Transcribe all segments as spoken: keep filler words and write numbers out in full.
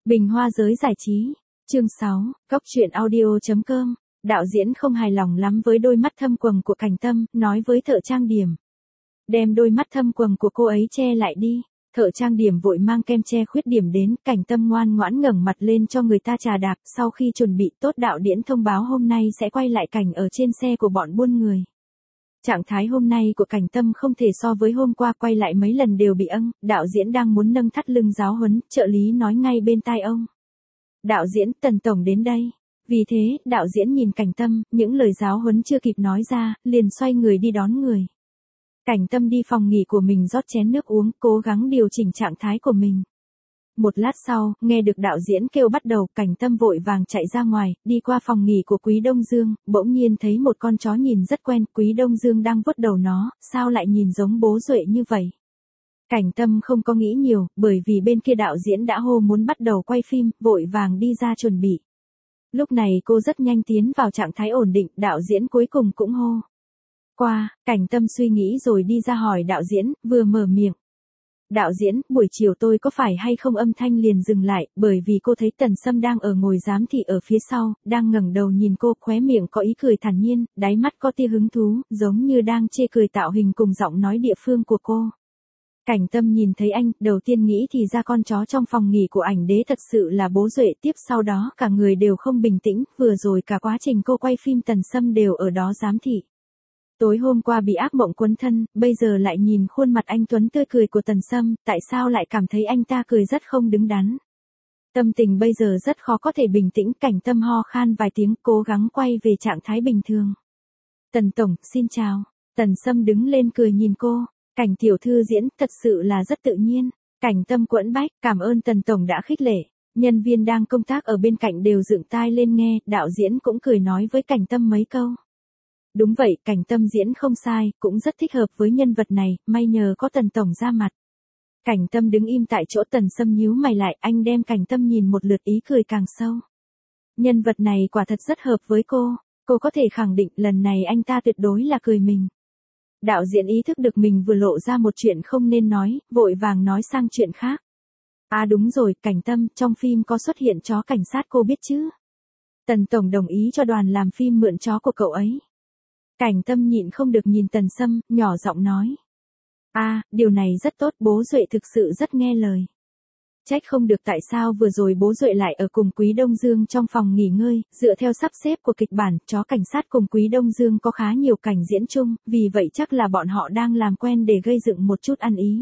Bình Hoa giới giải trí, chương sáu, Cóc truyện audio chấm com, đạo diễn không hài lòng lắm với đôi mắt thâm quầng của Cảnh Tâm, nói với thợ trang điểm. Đem đôi mắt thâm quầng của cô ấy che lại đi. Thợ trang điểm vội mang kem che khuyết điểm đến, Cảnh Tâm ngoan ngoãn ngẩng mặt lên cho người ta trà đạp, sau khi chuẩn bị tốt đạo diễn thông báo hôm nay sẽ quay lại cảnh ở trên xe của bọn buôn người. Trạng thái hôm nay của Cảnh Tâm không thể so với hôm qua, quay lại mấy lần đều bị âng, đạo diễn đang muốn nâng thắt lưng giáo huấn, trợ lý nói ngay bên tai ông. Đạo diễn, Tần Tổng đến đây. Vì thế, đạo diễn nhìn Cảnh Tâm, những lời giáo huấn chưa kịp nói ra, liền xoay người đi đón người. Cảnh Tâm đi phòng nghỉ của mình rót chén nước uống, cố gắng điều chỉnh trạng thái của mình. Một lát sau, nghe được đạo diễn kêu bắt đầu, Cảnh Tâm vội vàng chạy ra ngoài, đi qua phòng nghỉ của Quý Đông Dương, bỗng nhiên thấy một con chó nhìn rất quen, Quý Đông Dương đang vuốt đầu nó, sao lại nhìn giống bố Duệ như vậy? Cảnh Tâm không có nghĩ nhiều, bởi vì bên kia đạo diễn đã hô muốn bắt đầu quay phim, vội vàng đi ra chuẩn bị. Lúc này cô rất nhanh tiến vào trạng thái ổn định, đạo diễn cuối cùng cũng hô. Qua, Cảnh Tâm suy nghĩ rồi đi ra hỏi đạo diễn, vừa mở miệng. Đạo diễn, buổi chiều tôi có phải hay không, âm thanh liền dừng lại, bởi vì cô thấy Tần Sâm đang ở ngồi giám thị ở phía sau, đang ngẩng đầu nhìn cô, khóe miệng có ý cười thản nhiên, đáy mắt có tia hứng thú, giống như đang chê cười tạo hình cùng giọng nói địa phương của cô. Cảnh Tâm nhìn thấy anh, đầu tiên nghĩ thì ra con chó trong phòng nghỉ của ảnh đế thật sự là bố Duệ, tiếp sau đó cả người đều không bình tĩnh, vừa rồi cả quá trình cô quay phim Tần Sâm đều ở đó giám thị. Tối hôm qua bị ác mộng quấn thân, bây giờ lại nhìn khuôn mặt anh tuấn tươi cười của Tần Sâm, tại sao lại cảm thấy anh ta cười rất không đứng đắn. Tâm tình bây giờ rất khó có thể bình tĩnh, Cảnh Tâm ho khan vài tiếng, cố gắng quay về trạng thái bình thường. Tần Tổng, xin chào. Tần Sâm đứng lên cười nhìn cô. Cảnh tiểu thư diễn thật sự là rất tự nhiên. Cảnh Tâm quẫn bách, cảm ơn Tần Tổng đã khích lệ. Nhân viên đang công tác ở bên cạnh đều dựng tai lên nghe, đạo diễn cũng cười nói với Cảnh Tâm mấy câu. Đúng vậy, Cảnh Tâm diễn không sai, cũng rất thích hợp với nhân vật này, may nhờ có Tần Tổng ra mặt. Cảnh Tâm đứng im tại chỗ, Tần Sâm nhíu mày lại, anh đem Cảnh Tâm nhìn một lượt, ý cười càng sâu. Nhân vật này quả thật rất hợp với cô, cô có thể khẳng định lần này anh ta tuyệt đối là cười mình. Đạo diễn ý thức được mình vừa lộ ra một chuyện không nên nói, vội vàng nói sang chuyện khác. À đúng rồi, Cảnh Tâm, trong phim có xuất hiện chó cảnh sát cô biết chứ? Tần Tổng đồng ý cho đoàn làm phim mượn chó của cậu ấy. Cảnh Tâm nhịn không được nhìn Tần Sâm, nhỏ giọng nói. À, điều này rất tốt, bố Duệ thực sự rất nghe lời. Trách không được tại sao vừa rồi bố Duệ lại ở cùng Quý Đông Dương trong phòng nghỉ ngơi, dựa theo sắp xếp của kịch bản, chó cảnh sát cùng Quý Đông Dương có khá nhiều cảnh diễn chung, vì vậy chắc là bọn họ đang làm quen để gây dựng một chút ăn ý.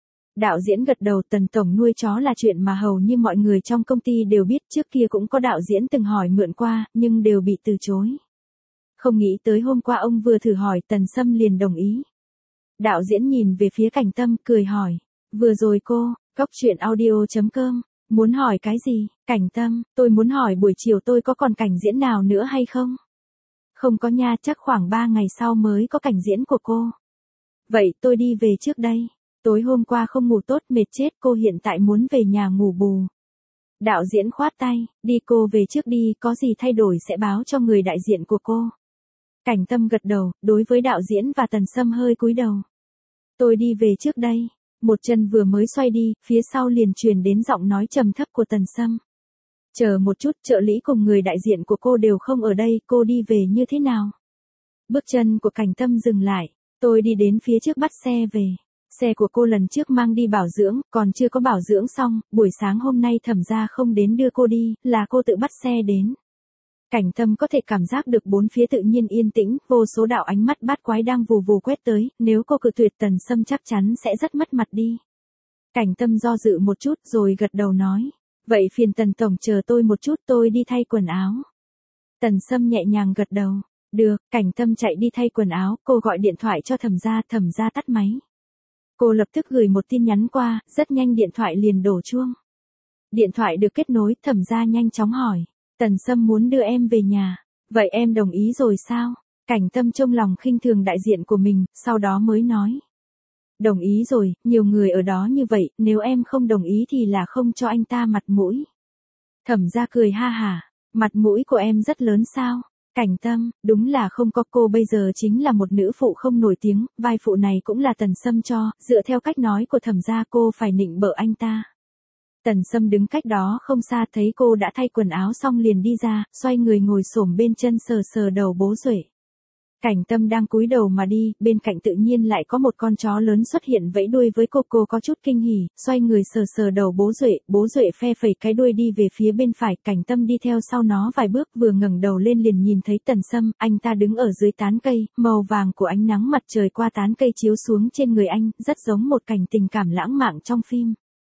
Đạo diễn gật đầu, Tần Tổng nuôi chó là chuyện mà hầu như mọi người trong công ty đều biết, trước kia cũng có đạo diễn từng hỏi mượn qua, nhưng đều bị từ chối. Không nghĩ tới hôm qua ông vừa thử hỏi, Tần Sâm liền đồng ý. Đạo diễn nhìn về phía Cảnh Tâm, cười hỏi. Vừa rồi cô, Cóc truyện audio chấm com, muốn hỏi cái gì? Cảnh Tâm, tôi muốn hỏi buổi chiều tôi có còn cảnh diễn nào nữa hay không? Không có nha, chắc khoảng ba ngày sau mới có cảnh diễn của cô. Vậy tôi đi về trước đây. Tối hôm qua không ngủ tốt, mệt chết, cô hiện tại muốn về nhà ngủ bù. Đạo diễn khoát tay, đi cô về trước đi, có gì thay đổi sẽ báo cho người đại diện của cô. Cảnh Tâm gật đầu, đối với đạo diễn và Tần Sâm hơi cúi đầu. Tôi đi về trước đây. Một chân vừa mới xoay đi, phía sau liền truyền đến giọng nói trầm thấp của Tần Sâm. Chờ một chút, trợ lý cùng người đại diện của cô đều không ở đây, cô đi về như thế nào? Bước chân của Cảnh Tâm dừng lại, tôi đi đến phía trước bắt xe về. Xe của cô lần trước mang đi bảo dưỡng, còn chưa có bảo dưỡng xong, buổi sáng hôm nay Thẩm gia không đến đưa cô đi, là cô tự bắt xe đến. Cảnh Tâm có thể cảm giác được bốn phía tự nhiên yên tĩnh, vô số đạo ánh mắt bát quái đang vù vù quét tới, nếu cô cự tuyệt Tần Sâm chắc chắn sẽ rất mất mặt đi. Cảnh Tâm do dự một chút rồi gật đầu nói, vậy phiền Tần Tổng chờ tôi một chút, tôi đi thay quần áo. Tần Sâm nhẹ nhàng gật đầu, được. Cảnh Tâm chạy đi thay quần áo, cô gọi điện thoại cho Thẩm gia, Thẩm gia tắt máy. Cô lập tức gửi một tin nhắn qua, rất nhanh điện thoại liền đổ chuông. Điện thoại được kết nối, Thẩm gia nhanh chóng hỏi. Tần Sâm muốn đưa em về nhà. Vậy em đồng ý rồi sao? Cảnh Tâm trong lòng khinh thường đại diện của mình, sau đó mới nói. Đồng ý rồi, nhiều người ở đó như vậy, nếu em không đồng ý thì là không cho anh ta mặt mũi. Thẩm gia cười ha hả, mặt mũi của em rất lớn sao? Cảnh Tâm, đúng là không có, cô bây giờ chính là một nữ phụ không nổi tiếng, vai phụ này cũng là Tần Sâm cho, dựa theo cách nói của Thẩm gia cô phải nịnh bợ anh ta. Tần Sâm đứng cách đó không xa thấy cô đã thay quần áo xong liền đi ra, xoay người ngồi xổm bên chân sờ sờ đầu bố Duệ. Cảnh Tâm đang cúi đầu mà đi, bên cạnh tự nhiên lại có một con chó lớn xuất hiện vẫy đuôi với cô, cô có chút kinh hỉ, xoay người sờ sờ đầu bố Duệ, bố Duệ phe phẩy cái đuôi đi về phía bên phải, Cảnh Tâm đi theo sau nó vài bước, vừa ngẩng đầu lên liền nhìn thấy Tần Sâm, anh ta đứng ở dưới tán cây, màu vàng của ánh nắng mặt trời qua tán cây chiếu xuống trên người anh, rất giống một cảnh tình cảm lãng mạn trong phim.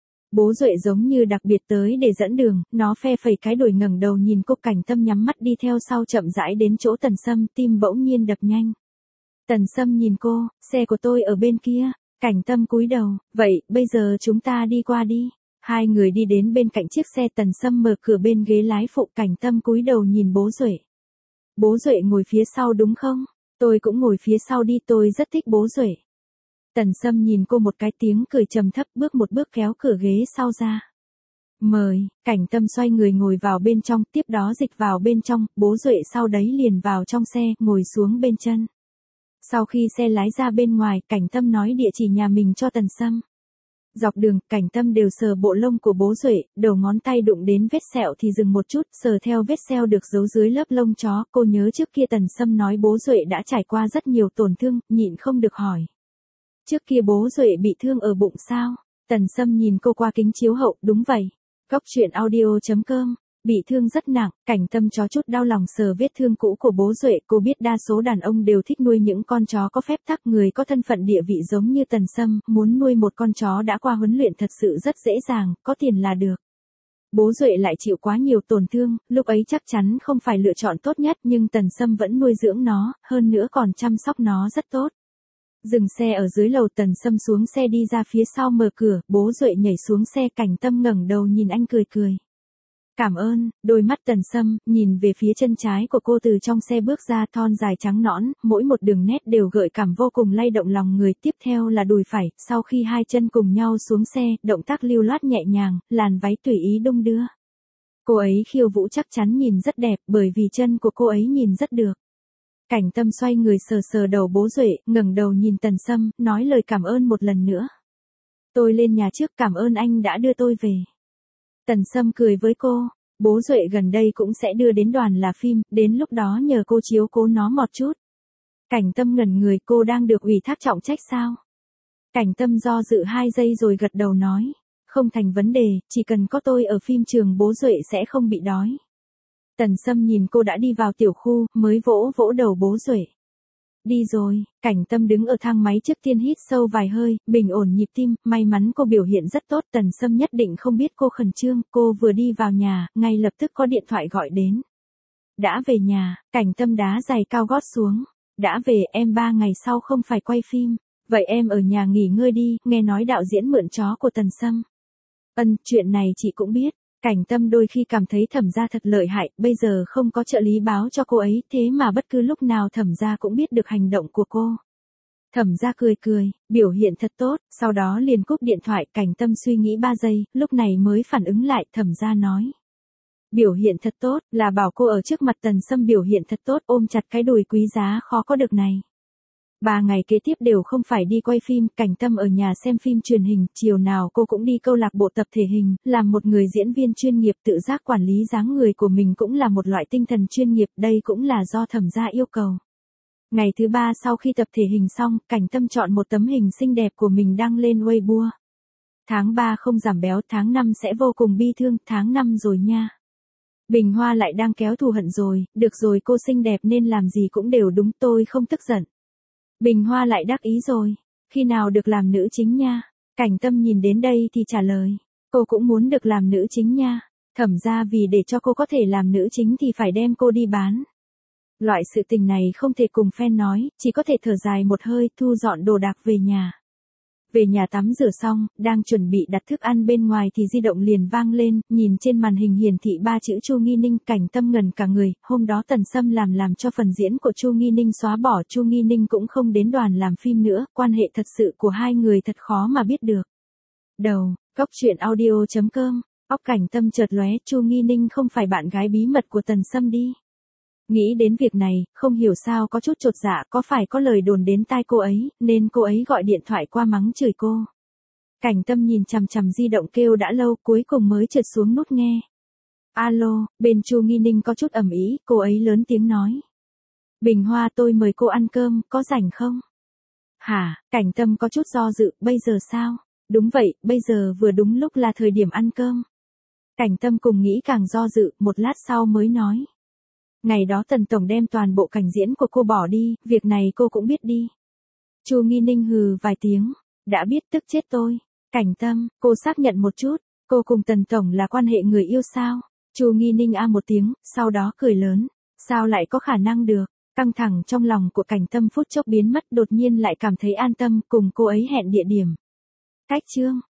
Bố Duệ giống như đặc biệt tới để dẫn đường, nó phe phẩy cái đuôi ngẩng đầu nhìn cô, Cảnh Tâm nhắm mắt đi theo sau chậm rãi đến chỗ Tần Sâm, tim bỗng nhiên đập nhanh. Tần Sâm nhìn cô, xe của tôi ở bên kia, Cảnh Tâm cúi đầu, vậy, bây giờ chúng ta đi qua đi. Hai người đi đến bên cạnh chiếc xe, Tần Sâm mở cửa bên ghế lái phụ, Cảnh Tâm cúi đầu nhìn bố Duệ. Bố Duệ ngồi phía sau đúng không? Tôi cũng ngồi phía sau đi, tôi rất thích bố Duệ. Tần Sâm nhìn cô một cái, tiếng cười trầm thấp, bước một bước kéo cửa ghế sau ra. Mời, Cảnh Tâm xoay người ngồi vào bên trong, tiếp đó dịch vào bên trong, bố Duệ sau đấy liền vào trong xe, ngồi xuống bên chân. Sau khi xe lái ra bên ngoài, Cảnh Tâm nói địa chỉ nhà mình cho Tần Sâm. Dọc đường, Cảnh Tâm đều sờ bộ lông của bố Duệ, đầu ngón tay đụng đến vết sẹo thì dừng một chút, sờ theo vết sẹo được giấu dưới lớp lông chó, cô nhớ trước kia Tần Sâm nói bố Duệ đã trải qua rất nhiều tổn thương, nhịn không được hỏi. Trước kia bố Duệ bị thương ở bụng sao? Tần Sâm nhìn cô qua kính chiếu hậu, đúng vậy. Góc truyện audio chấm com, bị thương rất nặng, Cảnh Tâm chó chút đau lòng sờ vết thương cũ của bố Duệ, cô biết đa số đàn ông đều thích nuôi những con chó có phép tắc, người có thân phận địa vị giống như Tần Sâm, muốn nuôi một con chó đã qua huấn luyện thật sự rất dễ dàng, có tiền là được. Bố Duệ lại chịu quá nhiều tổn thương, lúc ấy chắc chắn không phải lựa chọn tốt nhất nhưng Tần Sâm vẫn nuôi dưỡng nó, hơn nữa còn chăm sóc nó rất tốt. Dừng xe ở dưới lầu, Tần Sâm xuống xe đi ra phía sau mở cửa, bố Duệ nhảy xuống xe, Cảnh Tâm ngẩng đầu nhìn anh cười cười. Cảm ơn, đôi mắt Tần Sâm, nhìn về phía chân trái của cô từ trong xe bước ra, thon dài trắng nõn, mỗi một đường nét đều gợi cảm vô cùng lay động lòng người, tiếp theo là đùi phải, sau khi hai chân cùng nhau xuống xe, động tác lưu loát nhẹ nhàng, làn váy tùy ý đung đưa. Cô ấy khiêu vũ chắc chắn nhìn rất đẹp, bởi vì chân của cô ấy nhìn rất được. Cảnh Tâm xoay người sờ sờ đầu bố Duệ, ngẩng đầu nhìn Tần Sâm, nói lời cảm ơn một lần nữa. Tôi lên nhà trước, cảm ơn anh đã đưa tôi về. Tần Sâm cười với cô, bố Duệ gần đây cũng sẽ đưa đến đoàn là phim, đến lúc đó nhờ cô chiếu cố nó một chút. Cảnh Tâm ngẩn người, cô đang được ủy thác trọng trách sao? Cảnh Tâm do dự hai giây rồi gật đầu nói, không thành vấn đề, chỉ cần có tôi ở phim trường bố Duệ sẽ không bị đói. Tần Sâm nhìn cô đã đi vào tiểu khu, mới vỗ vỗ đầu bố Duệ. Đi rồi, Cảnh Tâm đứng ở thang máy trước tiên hít sâu vài hơi, bình ổn nhịp tim, may mắn cô biểu hiện rất tốt, Tần Sâm nhất định không biết cô khẩn trương, cô vừa đi vào nhà, ngay lập tức có điện thoại gọi đến. Đã về nhà, Cảnh Tâm đá giày cao gót xuống. Đã về, em ba ngày sau không phải quay phim, vậy em ở nhà nghỉ ngơi đi, nghe nói đạo diễn mượn chó của Tần Sâm. Ân, chuyện này chị cũng biết. Cảnh Tâm đôi khi cảm thấy Thẩm gia thật lợi hại, bây giờ không có trợ lý báo cho cô ấy, thế mà bất cứ lúc nào Thẩm gia cũng biết được hành động của cô. Thẩm gia cười cười, biểu hiện thật tốt, sau đó liền cúp điện thoại, Cảnh Tâm suy nghĩ ba giây, lúc này mới phản ứng lại, Thẩm gia nói. Biểu hiện thật tốt, là bảo cô ở trước mặt Tần Sâm biểu hiện thật tốt, ôm chặt cái đùi quý giá khó có được này. Ba ngày kế tiếp đều không phải đi quay phim, Cảnh Tâm ở nhà xem phim truyền hình, chiều nào cô cũng đi câu lạc bộ tập thể hình, làm một người diễn viên chuyên nghiệp tự giác quản lý dáng người của mình cũng là một loại tinh thần chuyên nghiệp, đây cũng là do Thẩm gia yêu cầu. Ngày thứ ba sau khi tập thể hình xong, Cảnh Tâm chọn một tấm hình xinh đẹp của mình đăng lên Weibo. Tháng ba không giảm béo, tháng năm sẽ vô cùng bi thương, tháng năm rồi nha. Bình Hoa lại đang kéo thù hận rồi, được rồi cô xinh đẹp nên làm gì cũng đều đúng, tôi không tức giận. Bình Hoa lại đắc ý rồi, khi nào được làm nữ chính nha. Cảnh Tâm nhìn đến đây thì trả lời, cô cũng muốn được làm nữ chính nha. Thẩm ra vì để cho cô có thể làm nữ chính thì phải đem cô đi bán. Loại sự tình này không thể cùng fan nói, chỉ có thể thở dài một hơi, thu dọn đồ đạc về nhà. Về nhà tắm rửa xong, đang chuẩn bị đặt thức ăn bên ngoài thì di động liền vang lên, nhìn trên màn hình hiển thị ba chữ Chu Nghi Ninh, Cảnh Tâm ngẩn cả người, hôm đó Tần Sâm làm làm cho phần diễn của Chu Nghi Ninh xóa bỏ, Chu Nghi Ninh cũng không đến đoàn làm phim nữa, quan hệ thật sự của hai người thật khó mà biết được. Đầu, góc truyện audio chấm com, óc Cảnh Tâm chợt lóe, Chu Nghi Ninh không phải bạn gái bí mật của Tần Sâm đi. Nghĩ đến việc này, không hiểu sao có chút chột dạ, có phải có lời đồn đến tai cô ấy, nên cô ấy gọi điện thoại qua mắng chửi cô. Cảnh Tâm nhìn chằm chằm di động kêu đã lâu, cuối cùng mới trượt xuống nút nghe. Alo, bên Chu Nghi Ninh có chút ầm ĩ, cô ấy lớn tiếng nói. Bình Hoa, tôi mời cô ăn cơm, có rảnh không? Hả? Cảnh Tâm có chút do dự, bây giờ sao? Đúng vậy, bây giờ vừa đúng lúc là thời điểm ăn cơm. Cảnh Tâm cùng nghĩ càng do dự, một lát sau mới nói. Ngày đó Tần Tổng đem toàn bộ cảnh diễn của cô bỏ đi, việc này cô cũng biết đi. Chu Nghi Ninh hừ vài tiếng, đã biết tức chết tôi. Cảnh Tâm, cô xác nhận một chút, cô cùng Tần Tổng là quan hệ người yêu sao? Chu Nghi Ninh a một tiếng, sau đó cười lớn, sao lại có khả năng được? Căng thẳng trong lòng của Cảnh Tâm phút chốc biến mất, đột nhiên lại cảm thấy an tâm, cùng cô ấy hẹn địa điểm. Cách chương